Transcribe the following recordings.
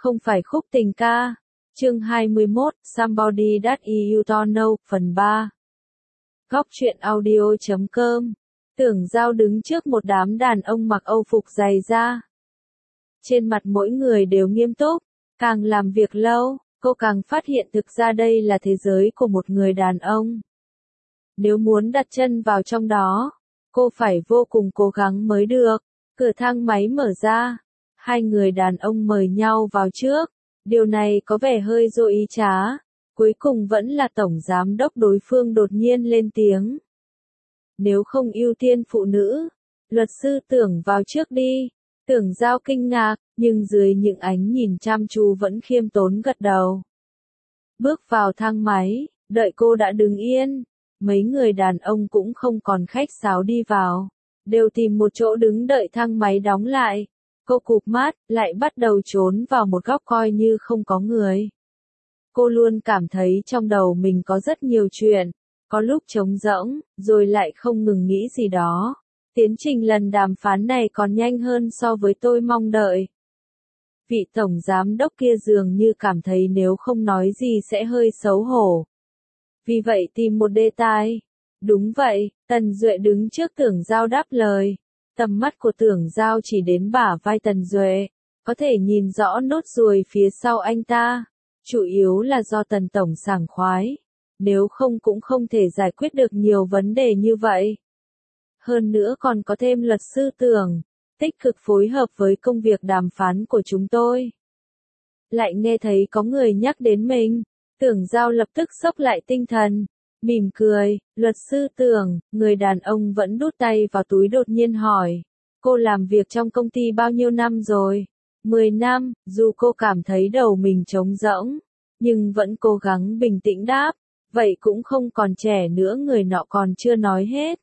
Không phải khúc tình ca. Chương 21, Somebody That You Don't Know, phần 3. Góc truyện audio.com. Tưởng Giao đứng trước một đám đàn ông mặc âu phục dày da. Trên mặt mỗi người đều nghiêm túc, càng làm việc lâu, cô càng phát hiện thực ra đây là thế giới của một người đàn ông. Nếu muốn đặt chân vào trong đó, cô phải vô cùng cố gắng mới được. Cửa thang máy mở ra, hai người đàn ông mời nhau vào trước. Điều này có vẻ hơi dối ý trá. Cuối cùng vẫn là tổng giám đốc đối phương đột nhiên lên tiếng. Nếu không ưu tiên phụ nữ, luật sư Tưởng vào trước đi. Tưởng Giao kinh ngạc, nhưng dưới những ánh nhìn chăm chú vẫn khiêm tốn gật đầu. Bước vào thang máy, đợi cô đã đứng yên. Mấy người đàn ông cũng không còn khách sáo đi vào, đều tìm một chỗ đứng đợi thang máy đóng lại. Cô cụp mắt, lại bắt đầu trốn vào một góc coi như không có người. Cô luôn cảm thấy trong đầu mình có rất nhiều chuyện, có lúc trống rỗng, rồi lại không ngừng nghĩ gì đó. Tiến trình lần đàm phán này còn nhanh hơn so với tôi mong đợi. Vị tổng giám đốc kia dường như cảm thấy nếu không nói gì sẽ hơi xấu hổ. Vì vậy tìm một đề tài. Đúng vậy, Tần Duệ đứng trước Tưởng Giao đáp lời. Tầm mắt của Tưởng Giao chỉ đến bả vai Tần Duệ, có thể nhìn rõ nốt ruồi phía sau anh ta. Chủ yếu là do Tần Tổng sảng khoái, nếu không cũng không thể giải quyết được nhiều vấn đề như vậy. Hơn nữa còn có thêm luật sư Tưởng, tích cực phối hợp với công việc đàm phán của chúng tôi. Lại nghe thấy có người nhắc đến mình, Tưởng Giao lập tức xốc lại tinh thần. Mỉm cười, luật sư Tưởng, người đàn ông vẫn đút tay vào túi đột nhiên hỏi. Cô làm việc trong công ty bao nhiêu năm rồi? 10 năm, dù cô cảm thấy đầu mình trống rỗng, nhưng vẫn cố gắng bình tĩnh đáp. Vậy cũng không còn trẻ nữa, người nọ còn chưa nói hết.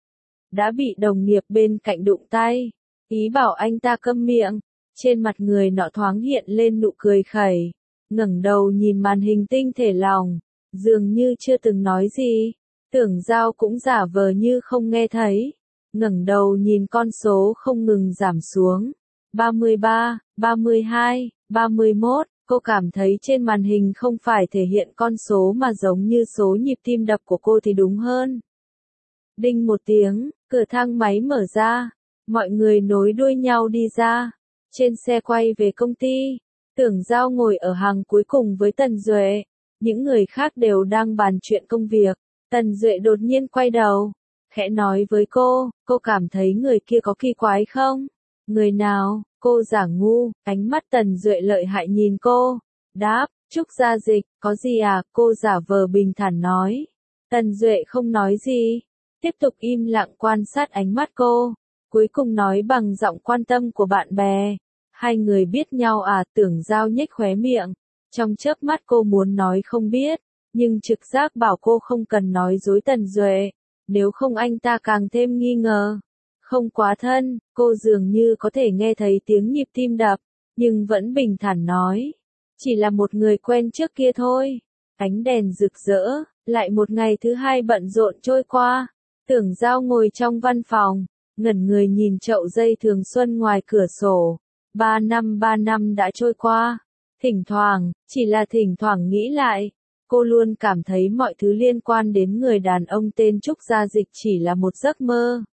Đã bị đồng nghiệp bên cạnh đụng tay, ý bảo anh ta câm miệng. Trên mặt người nọ thoáng hiện lên nụ cười khẩy, ngẩng đầu nhìn màn hình tinh thể lòng. Dường như chưa từng nói gì, Tưởng Giao cũng giả vờ như không nghe thấy, ngẩng đầu nhìn con số không ngừng giảm xuống. 33, 32, 31, cô cảm thấy trên màn hình không phải thể hiện con số mà giống như số nhịp tim đập của cô thì đúng hơn. Đinh một tiếng, cửa thang máy mở ra, mọi người nối đuôi nhau đi ra. Trên xe quay về công ty, Tưởng Giao ngồi ở hàng cuối cùng với Tần Duệ. Những người khác đều đang bàn chuyện công việc. Tần Duệ đột nhiên quay đầu, khẽ nói với cô cảm thấy người kia có kỳ quái không? Người nào? Cô giả ngu, ánh mắt Tần Duệ lợi hại nhìn cô. Đáp, Trúc Gia Dịch, có gì à? Cô giả vờ bình thản nói. Tần Duệ không nói gì, tiếp tục im lặng quan sát ánh mắt cô. Cuối cùng nói bằng giọng quan tâm của bạn bè. Hai người biết nhau à? Tưởng Giao nhếch khóe miệng. Trong chớp mắt cô muốn nói không biết, nhưng trực giác bảo cô không cần nói dối Tần Duệ, nếu không anh ta càng thêm nghi ngờ. Không quá thân, cô dường như có thể nghe thấy tiếng nhịp tim đập, nhưng vẫn bình thản nói. Chỉ là một người quen trước kia thôi. Ánh đèn rực rỡ, lại một ngày thứ hai bận rộn trôi qua. Tưởng Giao ngồi trong văn phòng, ngẩn người nhìn chậu dây thường xuân ngoài cửa sổ. 3 năm đã trôi qua. Thỉnh thoảng, chỉ là thỉnh thoảng nghĩ lại, cô luôn cảm thấy mọi thứ liên quan đến người đàn ông tên Trúc Gia Dịch chỉ là một giấc mơ.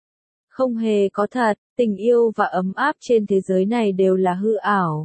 Không hề có thật, tình yêu và ấm áp trên thế giới này đều là hư ảo.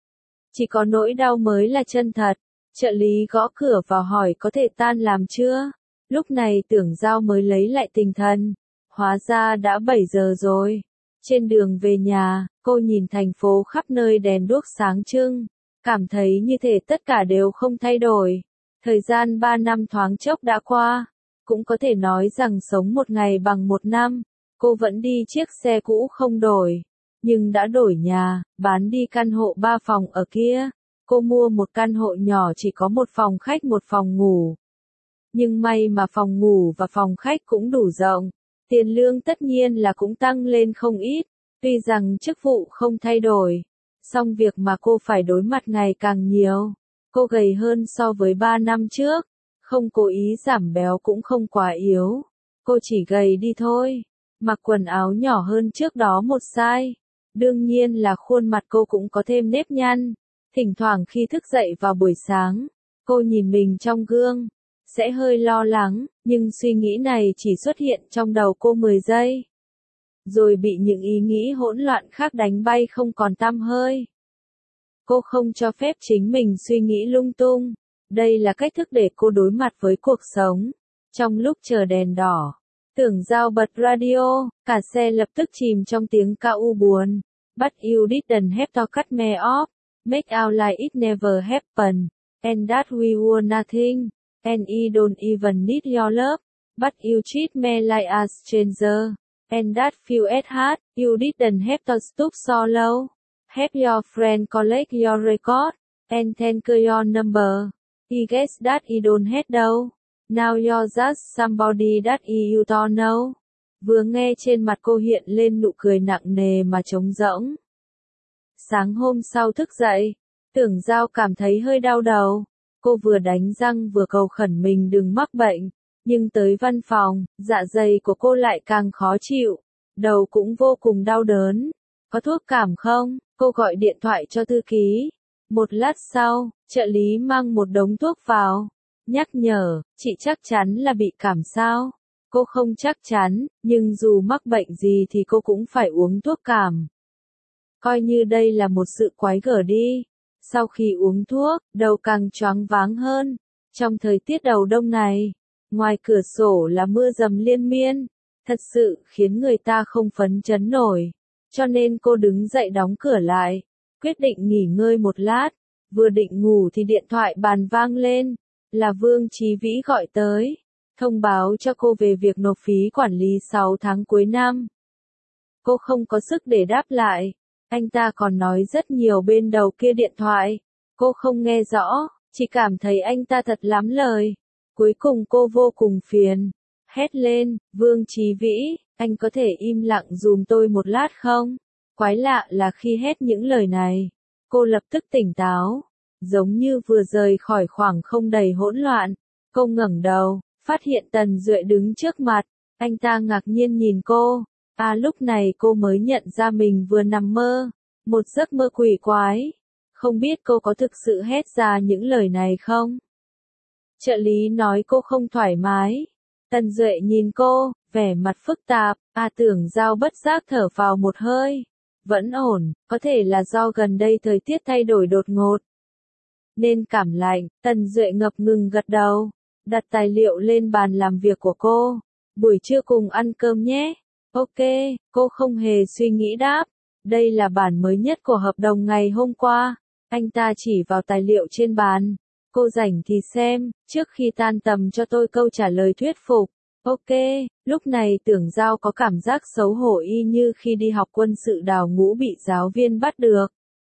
Chỉ có nỗi đau mới là chân thật. Trợ lý gõ cửa vào hỏi có thể tan làm chưa? Lúc này Tưởng Giao mới lấy lại tinh thần. Hóa ra đã 7 giờ rồi. Trên đường về nhà, cô nhìn thành phố khắp nơi đèn đuốc sáng trưng. Cảm thấy như thể tất cả đều không thay đổi. Thời gian 3 năm thoáng chốc đã qua. Cũng có thể nói rằng sống một ngày bằng một năm. Cô vẫn đi chiếc xe cũ không đổi. Nhưng đã đổi nhà, bán đi căn hộ 3 phòng ở kia. Cô mua một căn hộ nhỏ chỉ có một phòng khách một phòng ngủ. Nhưng may mà phòng ngủ và phòng khách cũng đủ rộng. Tiền lương tất nhiên là cũng tăng lên không ít. Tuy rằng chức vụ không thay đổi. Song việc mà cô phải đối mặt ngày càng nhiều. Cô gầy hơn so với 3 năm trước. Không cố ý giảm béo cũng không quá yếu. Cô chỉ gầy đi thôi. Mặc quần áo nhỏ hơn trước đó một size. Đương nhiên là khuôn mặt cô cũng có thêm nếp nhăn. Thỉnh thoảng khi thức dậy vào buổi sáng, cô nhìn mình trong gương, sẽ hơi lo lắng, nhưng suy nghĩ này chỉ xuất hiện trong đầu cô 10 giây. Rồi bị những ý nghĩ hỗn loạn khác đánh bay không còn tăm hơi. Cô không cho phép chính mình suy nghĩ lung tung. Đây là cách thức để cô đối mặt với cuộc sống. Trong lúc chờ đèn đỏ, Tưởng Giao bật radio, cả xe lập tức chìm trong tiếng ca u buồn. But you didn't have to cut me off, make out like it never happened, and that we were nothing, and I don't even need your love, but you treat me like a stranger, and that feel at heart, you didn't have to stoop so low, have your friend collect your record, and thank your number, I guess that I don't have though. Now you're just somebody that you don't know. Vừa nghe trên mặt cô hiện lên nụ cười nặng nề mà trống rỗng. Sáng hôm sau thức dậy, Tưởng Giao cảm thấy hơi đau đầu. Cô vừa đánh răng vừa cầu khẩn mình đừng mắc bệnh. Nhưng tới văn phòng, dạ dày của cô lại càng khó chịu. Đầu cũng vô cùng đau đớn. Có thuốc cảm không? Cô gọi điện thoại cho thư ký. Một lát sau, trợ lý mang một đống thuốc vào. Nhắc nhở, chị chắc chắn là bị cảm sao? Cô không chắc chắn, nhưng dù mắc bệnh gì thì cô cũng phải uống thuốc cảm. Coi như đây là một sự quái gở đi. Sau khi uống thuốc, đầu càng choáng váng hơn. Trong thời tiết đầu đông này, ngoài cửa sổ là mưa dầm liên miên, thật sự khiến người ta không phấn chấn nổi. Cho nên cô đứng dậy đóng cửa lại, quyết định nghỉ ngơi một lát. Vừa định ngủ thì điện thoại bàn vang lên, là Vương Chí Vĩ gọi tới, thông báo cho cô về việc nộp phí quản lý 6 tháng cuối năm. Cô không có sức để đáp lại, anh ta còn nói rất nhiều bên đầu kia điện thoại, cô không nghe rõ, chỉ cảm thấy anh ta thật lắm lời. Cuối cùng cô vô cùng phiền, hét lên, Vương Chí Vĩ, anh có thể im lặng dùm tôi một lát không? Quái lạ là khi hét những lời này, cô lập tức tỉnh táo. Giống như vừa rời khỏi khoảng không đầy hỗn loạn, cô ngẩng đầu, phát hiện Tần Duệ đứng trước mặt, anh ta ngạc nhiên nhìn cô, lúc này cô mới nhận ra mình vừa nằm mơ, một giấc mơ quỷ quái, không biết cô có thực sự hét ra những lời này không? Trợ lý nói cô không thoải mái, Tần Duệ nhìn cô, vẻ mặt phức tạp, Tưởng Giao bất giác thở vào một hơi, vẫn ổn, có thể là do gần đây thời tiết thay đổi đột ngột. Nên cảm lạnh, Tần Duệ ngập ngừng gật đầu, đặt tài liệu lên bàn làm việc của cô. Buổi trưa cùng ăn cơm nhé. Ok, cô không hề suy nghĩ đáp. Đây là bản mới nhất của hợp đồng ngày hôm qua. Anh ta chỉ vào tài liệu trên bàn. Cô rảnh thì xem, trước khi tan tầm cho tôi câu trả lời thuyết phục. Ok, lúc này Tưởng Giao có cảm giác xấu hổ y như khi đi học quân sự đào ngũ bị giáo viên bắt được.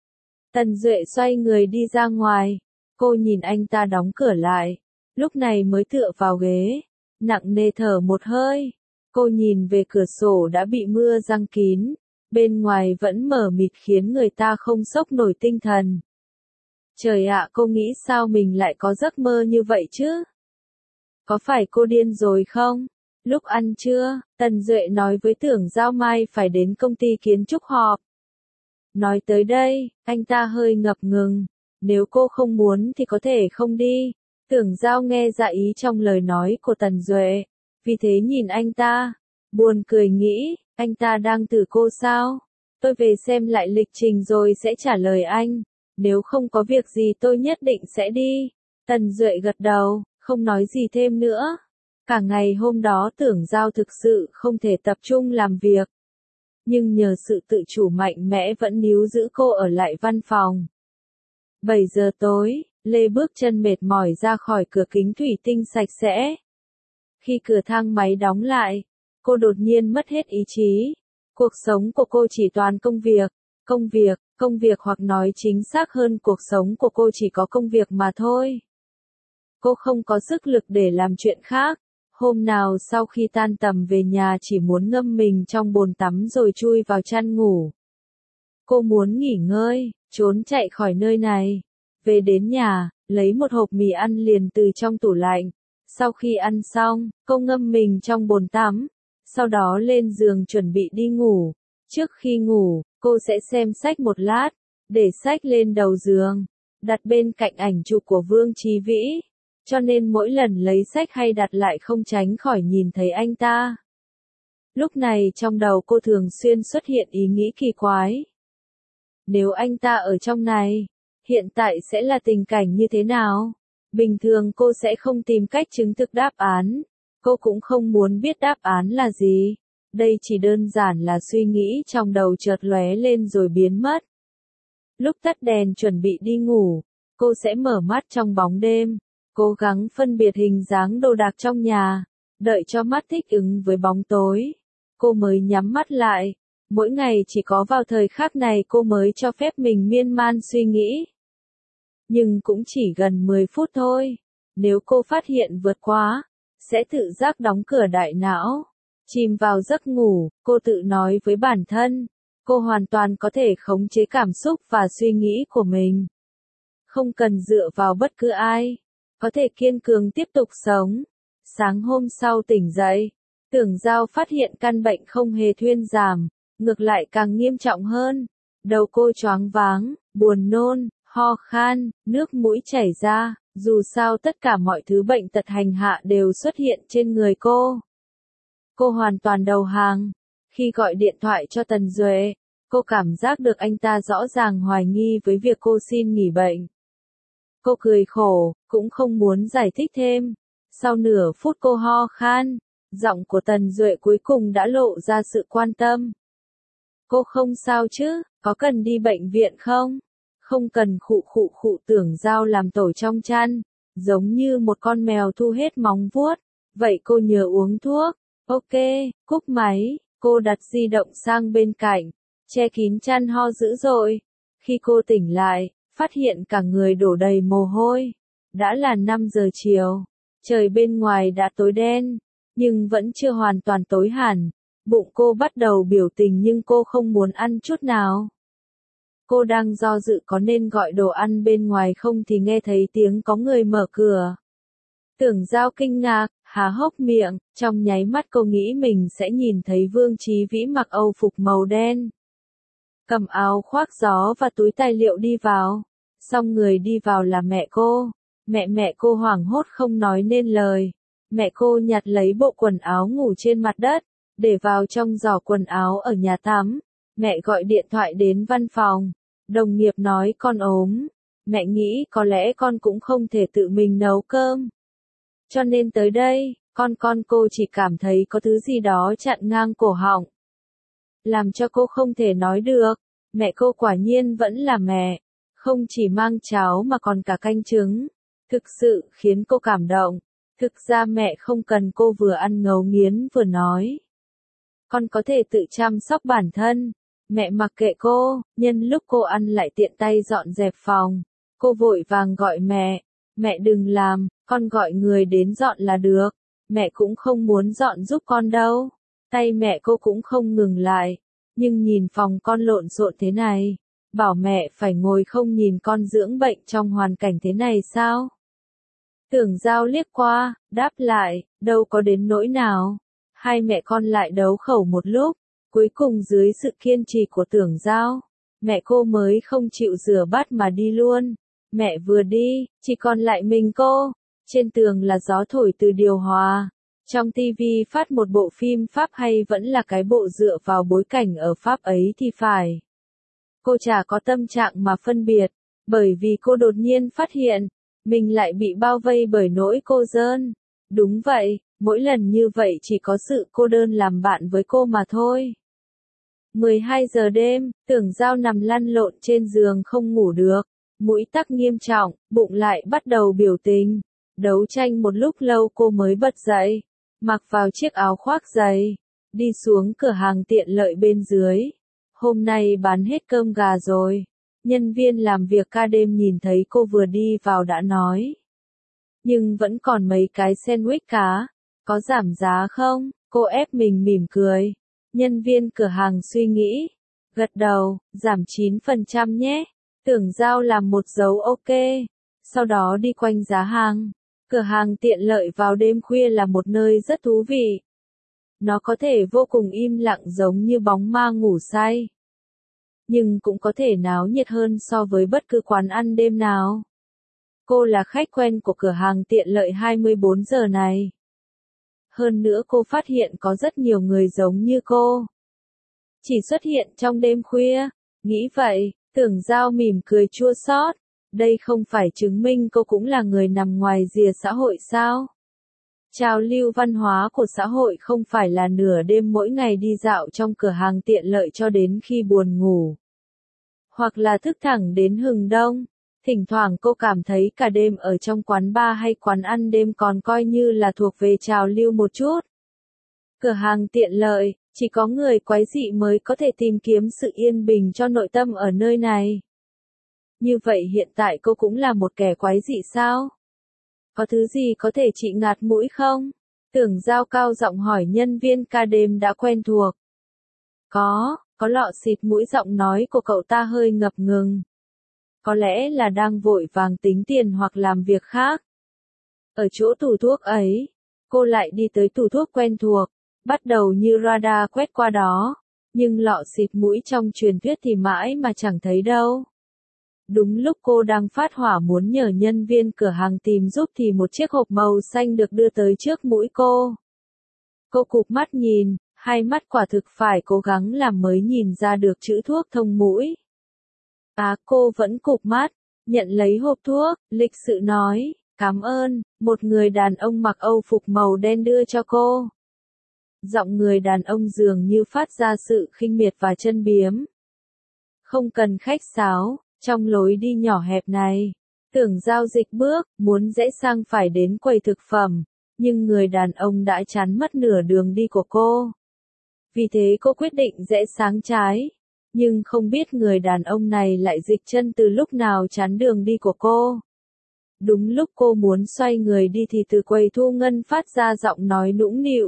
Tần Duệ xoay người đi ra ngoài, cô nhìn anh ta đóng cửa lại, lúc này mới tựa vào ghế, nặng nề thở một hơi. Cô nhìn về cửa sổ đã bị mưa giăng kín, bên ngoài vẫn mờ mịt khiến người ta không xốc nổi tinh thần. Trời ạ, cô nghĩ sao mình lại có giấc mơ như vậy chứ? Có phải cô điên rồi không? Lúc ăn trưa, Tần Duệ nói với Tưởng Giao mai phải đến công ty kiến trúc họp. Nói tới đây, anh ta hơi ngập ngừng, nếu cô không muốn thì có thể không đi. Tưởng Giao nghe ra ý trong lời nói của Tần Duệ, vì thế nhìn anh ta, buồn cười nghĩ, anh ta đang từ cô sao? Tôi về xem lại lịch trình rồi sẽ trả lời anh, nếu không có việc gì tôi nhất định sẽ đi. Tần Duệ gật đầu, không nói gì thêm nữa. Cả ngày hôm đó Tưởng Giao thực sự không thể tập trung làm việc. Nhưng nhờ sự tự chủ mạnh mẽ vẫn níu giữ cô ở lại văn phòng. 7 giờ tối, Lê bước chân mệt mỏi ra khỏi cửa kính thủy tinh sạch sẽ. Khi cửa thang máy đóng lại, cô đột nhiên mất hết ý chí. Cuộc sống của cô chỉ toàn công việc hoặc nói chính xác hơn cuộc sống của cô chỉ có công việc mà thôi. Cô không có sức lực để làm chuyện khác. Hôm nào sau khi tan tầm về nhà chỉ muốn ngâm mình trong bồn tắm rồi chui vào chăn ngủ. Cô muốn nghỉ ngơi, trốn chạy khỏi nơi này. Về đến nhà, lấy một hộp mì ăn liền từ trong tủ lạnh. Sau khi ăn xong, cô ngâm mình trong bồn tắm. Sau đó lên giường chuẩn bị đi ngủ. Trước khi ngủ, cô sẽ xem sách một lát, để sách lên đầu giường. đặt bên cạnh ảnh chụp của Vương Chí Vĩ, cho nên mỗi lần lấy sách hay đặt lại không tránh khỏi nhìn thấy anh ta. Lúc này trong đầu cô thường xuyên xuất hiện ý nghĩ kỳ quái. Nếu anh ta ở trong này, hiện tại sẽ là tình cảnh như thế nào? Bình thường cô sẽ không tìm cách chứng thực đáp án, cô cũng không muốn biết đáp án là gì. Đây chỉ đơn giản là suy nghĩ trong đầu chợt lóe lên rồi biến mất. Lúc tắt đèn chuẩn bị đi ngủ, cô sẽ mở mắt trong bóng đêm, cố gắng phân biệt hình dáng đồ đạc trong nhà, đợi cho mắt thích ứng với bóng tối. Cô mới nhắm mắt lại, mỗi ngày chỉ có vào thời khắc này cô mới cho phép mình miên man suy nghĩ. Nhưng cũng chỉ gần 10 phút thôi, nếu cô phát hiện vượt quá, sẽ tự giác đóng cửa đại não. Chìm vào giấc ngủ, cô tự nói với bản thân, cô hoàn toàn có thể khống chế cảm xúc và suy nghĩ của mình. Không cần dựa vào bất cứ ai, có thể kiên cường tiếp tục sống. Sáng hôm sau tỉnh dậy, Tưởng Giao phát hiện căn bệnh không hề thuyên giảm, ngược lại càng nghiêm trọng hơn. Đầu cô choáng váng, buồn nôn, ho khan, nước mũi chảy ra, dù sao tất cả mọi thứ bệnh tật hành hạ đều xuất hiện trên người cô. Cô hoàn toàn đầu hàng. Khi gọi điện thoại cho Tần Duệ, cô cảm giác được anh ta rõ ràng hoài nghi với việc cô xin nghỉ bệnh. Cô cười khổ, cũng không muốn giải thích thêm. Sau nửa phút cô ho khan, giọng của Tần Duệ cuối cùng đã lộ ra sự quan tâm. Cô không sao chứ, có cần đi bệnh viện không? Không cần. Khụ. Tưởng Giao làm tổ trong chăn, giống như một con mèo thu hết móng vuốt. Vậy cô nhớ uống thuốc. Ok, cúp máy, cô đặt di động sang bên cạnh, che kín chăn ho dữ dội. Khi cô tỉnh lại, phát hiện cả người đổ đầy mồ hôi. Đã là 5 giờ chiều, trời bên ngoài đã tối đen, nhưng vẫn chưa hoàn toàn tối hẳn. Bụng cô bắt đầu biểu tình nhưng cô không muốn ăn chút nào. Cô đang do dự có nên gọi đồ ăn bên ngoài không thì nghe thấy tiếng có người mở cửa. Tưởng Giao kinh ngạc, há hốc miệng, trong nháy mắt cô nghĩ mình sẽ nhìn thấy Vương Chí Vĩ mặc âu phục màu đen, cầm áo khoác gió và túi tài liệu đi vào. Xong người đi vào là mẹ cô. Mẹ cô hoảng hốt không nói nên lời. Mẹ cô nhặt lấy bộ quần áo ngủ trên mặt đất, để vào trong giỏ quần áo ở nhà tắm. Mẹ gọi điện thoại đến văn phòng. Đồng nghiệp nói con ốm. Mẹ nghĩ có lẽ con cũng không thể tự mình nấu cơm. Cho nên tới đây, con cô chỉ cảm thấy có thứ gì đó chặn ngang cổ họng. Làm cho cô không thể nói được. Mẹ cô quả nhiên vẫn là mẹ. Không chỉ mang cháo mà còn cả canh trứng. Thực sự khiến cô cảm động. Thực ra mẹ không cần cô vừa ăn ngấu nghiến vừa nói. Con có thể tự chăm sóc bản thân. Mẹ mặc kệ cô, nhân lúc cô ăn lại tiện tay dọn dẹp phòng. Cô vội vàng gọi mẹ. Mẹ đừng làm, con gọi người đến dọn là được. Mẹ cũng không muốn dọn giúp con đâu. Tay mẹ cô cũng không ngừng lại. Nhưng nhìn phòng con lộn xộn thế này, bảo mẹ phải ngồi không nhìn con dưỡng bệnh trong hoàn cảnh thế này sao? Tưởng Giao liếc qua, đáp lại, đâu có đến nỗi nào. Hai mẹ con lại đấu khẩu một lúc, cuối cùng dưới sự kiên trì của Tưởng Giao, mẹ cô mới không chịu rửa bát mà đi luôn. Mẹ vừa đi, chỉ còn lại mình cô. Trên tường là gió thổi từ điều hòa. Trong TV phát một bộ phim Pháp hay vẫn là cái bộ dựa vào bối cảnh ở Pháp ấy thì phải. Cô chả có tâm trạng mà phân biệt, bởi vì cô đột nhiên phát hiện, mình lại bị bao vây bởi nỗi cô đơn. Đúng vậy, mỗi lần như vậy chỉ có sự cô đơn làm bạn với cô mà thôi. 12 giờ đêm, Tưởng Giao nằm lăn lộn trên giường không ngủ được, mũi tắc nghiêm trọng, bụng lại bắt đầu biểu tình. Đấu tranh một lúc lâu cô mới bật dậy, mặc vào chiếc áo khoác dày, đi xuống cửa hàng tiện lợi bên dưới. Hôm nay bán hết cơm gà rồi. Nhân viên làm việc ca đêm nhìn thấy cô vừa đi vào đã nói. Nhưng vẫn còn mấy cái sandwich cá. Có giảm giá không? Cô ép mình mỉm cười. Nhân viên cửa hàng suy nghĩ. Gật đầu, giảm 9% nhé. Tưởng Giao làm một dấu ok. Sau đó đi quanh giá hàng. Cửa hàng tiện lợi vào đêm khuya là một nơi rất thú vị. Nó có thể vô cùng im lặng giống như bóng ma ngủ say. nhưng cũng có thể náo nhiệt hơn so với bất cứ quán ăn đêm nào. Cô là khách quen của cửa hàng tiện lợi 24 giờ này. Hơn nữa cô phát hiện có rất nhiều người giống như cô. Chỉ xuất hiện trong đêm khuya. Nghĩ vậy, Tưởng Giao mỉm cười chua xót. Đây không phải chứng minh cô cũng là người nằm ngoài rìa xã hội sao? Trào lưu văn hóa của xã hội không phải là nửa đêm mỗi ngày đi dạo trong cửa hàng tiện lợi cho đến khi buồn ngủ. Hoặc là thức thẳng đến hừng đông. Thỉnh thoảng cô cảm thấy cả đêm ở trong quán bar hay quán ăn đêm còn coi như là thuộc về trào lưu một chút. Cửa hàng tiện lợi, chỉ có người quái dị mới có thể tìm kiếm sự yên bình cho nội tâm ở nơi này. Như vậy hiện tại cô cũng là một kẻ quái dị sao? Có thứ gì có thể trị ngạt mũi không? Tưởng Giao cao giọng hỏi nhân viên ca đêm đã quen thuộc. Có lọ xịt mũi, giọng nói của cậu ta hơi ngập ngừng. Có lẽ là đang vội vàng tính tiền hoặc làm việc khác. Ở chỗ tủ thuốc ấy, cô lại đi tới tủ thuốc quen thuộc, bắt đầu như radar quét qua đó, nhưng lọ xịt mũi trong truyền thuyết thì mãi mà chẳng thấy đâu. Đúng lúc cô đang phát hỏa muốn nhờ nhân viên cửa hàng tìm giúp thì một chiếc hộp màu xanh được đưa tới trước mũi cô. Cô cụp mắt nhìn, hai mắt quả thực phải cố gắng làm mới nhìn ra được chữ thuốc thông mũi. Cô vẫn cụp mắt, nhận lấy hộp thuốc, lịch sự nói, cảm ơn, một người đàn ông mặc âu phục màu đen đưa cho cô. Giọng người đàn ông dường như phát ra sự khinh miệt và chân biếm. Không cần khách sáo, trong lối đi nhỏ hẹp này, Tưởng Giao dịch bước, muốn rẽ sang phải đến quầy thực phẩm, nhưng người đàn ông đã chắn mất nửa đường đi của cô. Vì thế cô quyết định rẽ sang trái. Nhưng không biết người đàn ông này lại dịch chân từ lúc nào chắn đường đi của cô. Đúng lúc cô muốn xoay người đi thì từ quầy thu ngân phát ra giọng nói nũng nịu.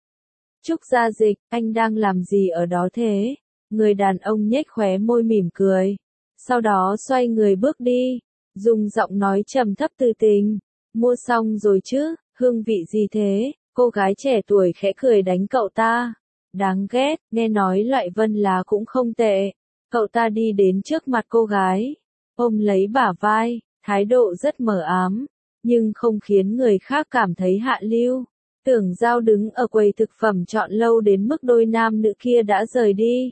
Trúc Gia Dịch, anh đang làm gì ở đó thế? Người đàn ông nhếch khóe môi mỉm cười. Sau đó xoay người bước đi, dùng giọng nói trầm thấp tư tình. Mua xong rồi chứ, hương vị gì thế? Cô gái trẻ tuổi khẽ cười đánh cậu ta. Đáng ghét, nghe nói loại vân lá cũng không tệ. Cậu ta đi đến trước mặt cô gái, ôm lấy bả vai, thái độ rất mờ ám, nhưng không khiến người khác cảm thấy hạ lưu. Tưởng Giao đứng ở quầy thực phẩm chọn lâu đến mức đôi nam nữ kia đã rời đi.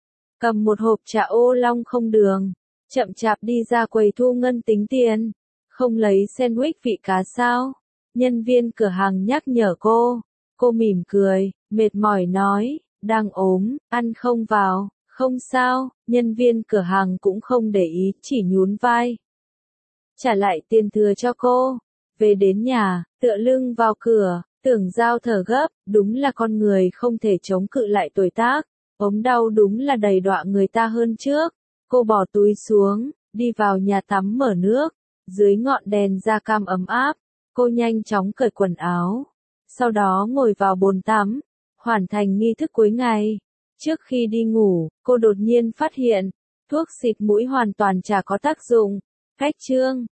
Cầm một hộp trà ô long không đường, chậm chạp đi ra quầy thu ngân tính tiền. Không lấy sandwich vị cá sao? Nhân viên cửa hàng nhắc nhở cô. Cô mỉm cười, mệt mỏi nói, đang ốm, ăn không vào, không sao, nhân viên cửa hàng cũng không để ý, chỉ nhún vai. Trả lại tiền thừa cho cô. Về đến nhà, tựa lưng vào cửa, Tưởng Giao thở gấp, đúng là con người không thể chống cự lại tuổi tác. Ốm đau đúng là đầy đọa người ta hơn trước. Cô bỏ túi xuống, đi vào nhà tắm mở nước. Dưới ngọn đèn da cam ấm áp, cô nhanh chóng cởi quần áo. Sau đó ngồi vào bồn tắm, hoàn thành nghi thức cuối ngày. Trước khi đi ngủ, cô đột nhiên phát hiện, thuốc xịt mũi hoàn toàn chả có tác dụng. Cách chương